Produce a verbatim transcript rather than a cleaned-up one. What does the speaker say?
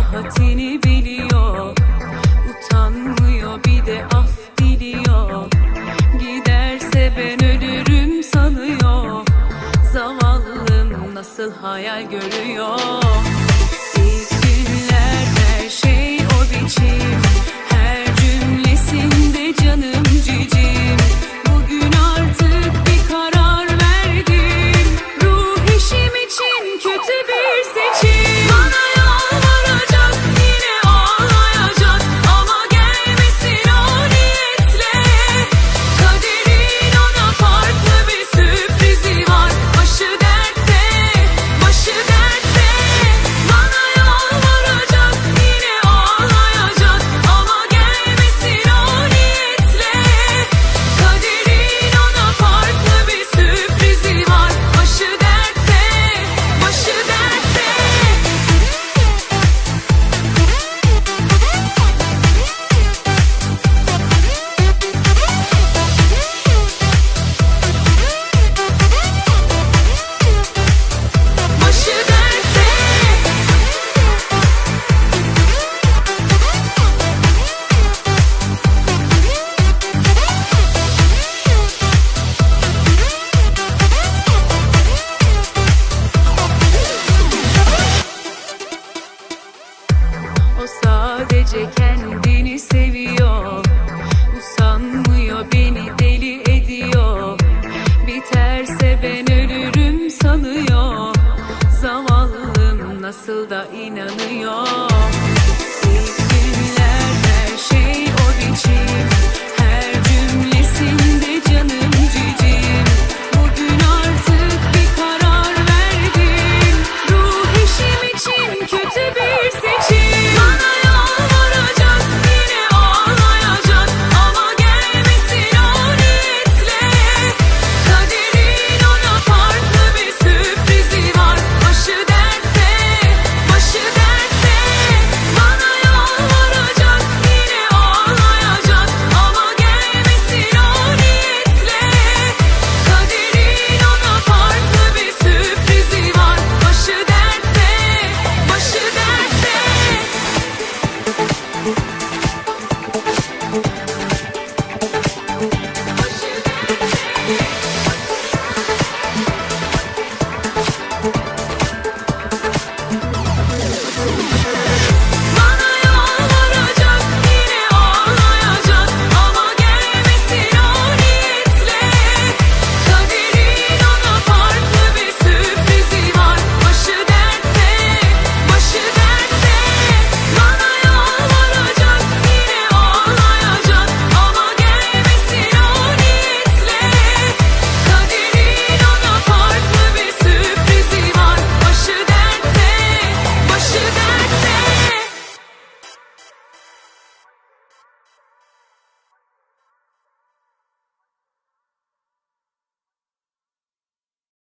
kabahatini biliyor. Utanmıyor bir de af diliyor. Giderse ben ölürüm sanıyor. Zavallım nasıl hayal görüyor. İlk günler her şey o biçim, her cümlesinde canım cicim. Bugün artık bir karar verdim, ruh eşim için kötü bir seçim. Bana yalvaracak, yine ağlayacak, ama gelmesin o niyetle. Kaderin ona farklı bir sürprizi var. Başı dertte, başı dertte. Bana yalvaracak, yine ağlayacak, ama gelmesin o niyetle. Kaderin ona farklı bir sürprizi var. Başı dertte, başı dertte. Başı dertte. O sadece kendini seviyor. Usanmıyor, beni deli ediyor. Biterse ben ölürüm sanıyor. Zavallım nasıl da